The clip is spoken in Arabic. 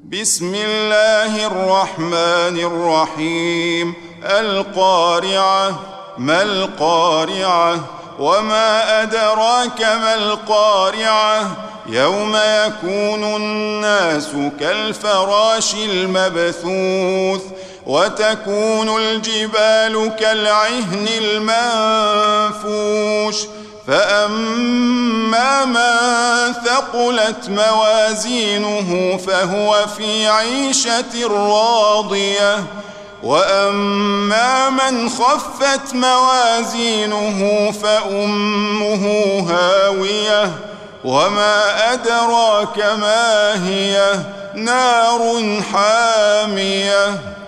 بسم الله الرحمن الرحيم. القارعة. ما القارعة؟ وما أدراك ما القارعة؟ يوم يكون الناس كالفراش المبثوث وتكون الجبال كالعهن المنفوش فأما من ثقلت موازينه فهو في عيشة راضية وأما من خفت موازينه فأمه هاوية وما أدراك ما هي نار حامية.